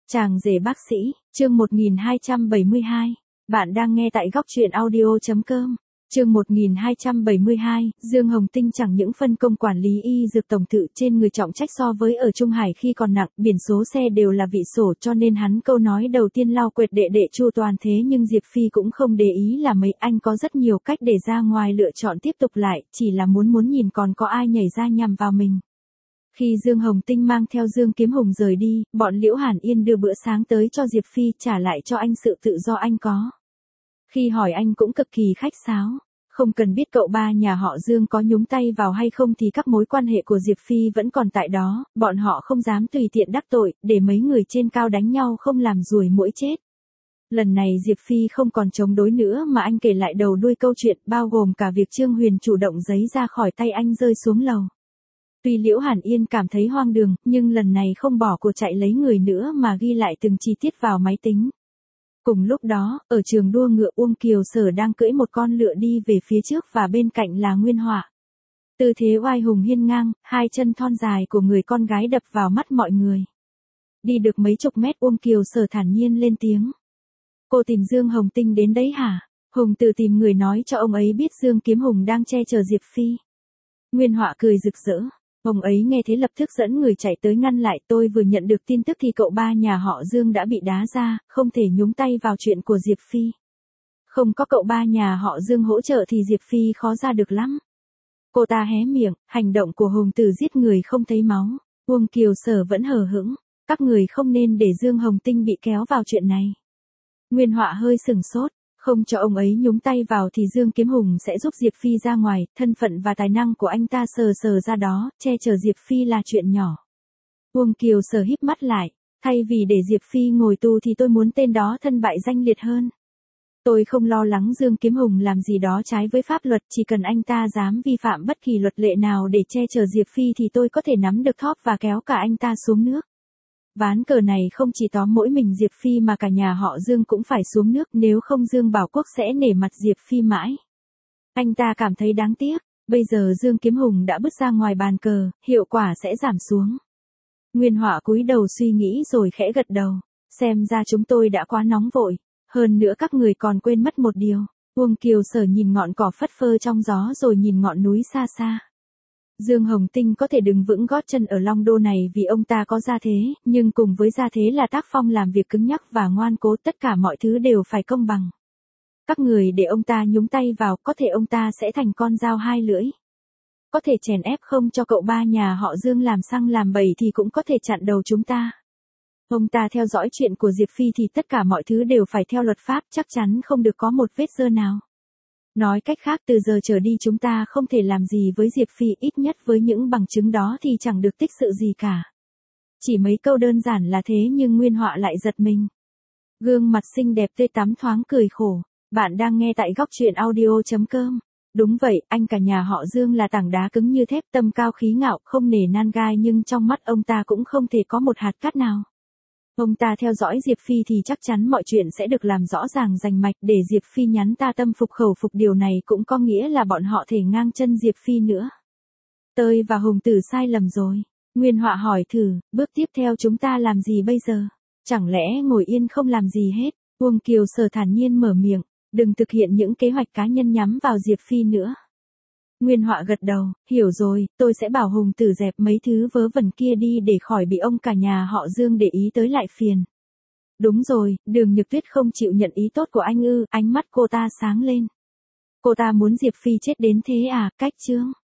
Chàng rể bác sĩ, chương 1272. Bạn đang nghe tại góc truyện audio.com. Chương 1272, Dương Hồng Tinh chẳng những phân công quản lý y dược tổng thự trên người trọng trách so với ở Trung Hải khi còn nặng, biển số xe đều là vị sổ, cho nên hắn câu nói đầu tiên lao quệt đệ đệ chu toàn. Thế nhưng Diệp Phi cũng không để ý là mấy anh có rất nhiều cách để ra ngoài lựa chọn tiếp tục lại, chỉ là muốn nhìn còn có ai nhảy ra nhằm vào mình. Khi Dương Hồng Tinh mang theo Dương Kiếm Hùng rời đi, bọn Liễu Hàn Yên đưa bữa sáng tới cho Diệp Phi, trả lại cho anh sự tự do anh có. Khi hỏi anh cũng cực kỳ khách sáo, không cần biết cậu ba nhà họ Dương có nhúng tay vào hay không thì các mối quan hệ của Diệp Phi vẫn còn tại đó, bọn họ không dám tùy tiện đắc tội, để mấy người trên cao đánh nhau không làm ruồi muỗi chết. Lần này Diệp Phi không còn chống đối nữa mà anh kể lại đầu đuôi câu chuyện, bao gồm cả việc Trương Huyền chủ động giấy ra khỏi tay anh rơi xuống lầu. Tuy Liễu Hàn Yên cảm thấy hoang đường, nhưng lần này không bỏ cuộc chạy lấy người nữa mà ghi lại từng chi tiết vào máy tính. Cùng lúc đó, ở trường đua ngựa Uông Kiều Sở đang cưỡi một con lựa đi về phía trước và bên cạnh là Nguyên Họa. Tư thế oai hùng hiên ngang, hai chân thon dài của người con gái đập vào mắt mọi người. Đi được mấy chục mét Uông Kiều Sở thản nhiên lên tiếng. Cô tìm Dương Hồng Tinh đến đấy hả? Hùng tự tìm người nói cho ông ấy biết Dương Kiếm Hùng đang che chở Diệp Phi. Nguyên Họa cười rực rỡ. Ông ấy nghe thế lập tức dẫn người chạy tới ngăn lại, tôi vừa nhận được tin tức thì cậu ba nhà họ Dương đã bị đá ra, không thể nhúng tay vào chuyện của Diệp Phi. Không có cậu ba nhà họ Dương hỗ trợ thì Diệp Phi khó ra được lắm. Cô ta hé miệng, hành động của Hùng Tử giết người không thấy máu. Uông Kiều Sở vẫn hờ hững, các người không nên để Dương Hồng Tinh bị kéo vào chuyện này. Nguyên Họa hơi sừng sốt. Không cho ông ấy nhúng tay vào thì Dương Kiếm Hùng sẽ giúp Diệp Phi ra ngoài, thân phận và tài năng của anh ta sờ ra đó, che chở Diệp Phi là chuyện nhỏ. Uông Kiều Sở híp mắt lại, thay vì để Diệp Phi ngồi tù thì tôi muốn tên đó thân bại danh liệt hơn. Tôi không lo lắng Dương Kiếm Hùng làm gì đó trái với pháp luật, chỉ cần anh ta dám vi phạm bất kỳ luật lệ nào để che chở Diệp Phi thì tôi có thể nắm được thóp và kéo cả anh ta xuống nước. Ván cờ này không chỉ tóm mỗi mình Diệp Phi mà cả nhà họ Dương cũng phải xuống nước, nếu không Dương Bảo Quốc sẽ nể mặt Diệp Phi mãi. Anh ta cảm thấy đáng tiếc, bây giờ Dương Kiếm Hùng đã bước ra ngoài bàn cờ, hiệu quả sẽ giảm xuống. Nguyên Họa cúi đầu suy nghĩ rồi khẽ gật đầu, xem ra chúng tôi đã quá nóng vội, hơn nữa các người còn quên mất một điều. Uông Kiều Sở nhìn ngọn cỏ phất phơ trong gió rồi nhìn ngọn núi xa xa. Dương Hồng Tinh có thể đứng vững gót chân ở Long Đô này vì ông ta có gia thế, nhưng cùng với gia thế là tác phong làm việc cứng nhắc và ngoan cố, tất cả mọi thứ đều phải công bằng. Các người để ông ta nhúng tay vào, có thể ông ta sẽ thành con dao hai lưỡi. Có thể chèn ép không cho cậu ba nhà họ Dương làm xăng làm bậy thì cũng có thể chặn đầu chúng ta. Ông ta theo dõi chuyện của Diệp Phi thì tất cả mọi thứ đều phải theo luật pháp, chắc chắn không được có một vết dơ nào. Nói cách khác, từ giờ trở đi chúng ta không thể làm gì với Diệp Phi, ít nhất với những bằng chứng đó thì chẳng được tích sự gì cả. Chỉ mấy câu đơn giản là thế nhưng Nguyên Họa lại giật mình. Gương mặt xinh đẹp tươi tắm thoáng cười khổ. Bạn đang nghe tại góc truyện audio.com. Đúng vậy, anh cả nhà họ Dương là tảng đá cứng như thép, tâm cao khí ngạo, không nể nan gai, nhưng trong mắt ông ta cũng không thể có một hạt cát nào. Ông ta theo dõi Diệp Phi thì chắc chắn mọi chuyện sẽ được làm rõ ràng rành mạch, để Diệp Phi nhắn ta tâm phục khẩu phục, điều này cũng có nghĩa là bọn họ thể ngang chân Diệp Phi nữa. Tôi và Hùng Tử sai lầm rồi. Nguyên Họa hỏi thử, bước tiếp theo chúng ta làm gì bây giờ? Chẳng lẽ ngồi yên không làm gì hết? Uông Kiều Sở thản nhiên mở miệng, đừng thực hiện những kế hoạch cá nhân nhắm vào Diệp Phi nữa. Nguyên Họa gật đầu, hiểu rồi, tôi sẽ bảo Hùng Tử dẹp mấy thứ vớ vẩn kia đi để khỏi bị ông cả nhà họ Dương để ý tới lại phiền. Đúng rồi, Đường Nhược Tuyết không chịu nhận ý tốt của anh ư? Ánh mắt cô ta sáng lên. Cô ta muốn Diệp Phi chết đến thế à? Cách Trương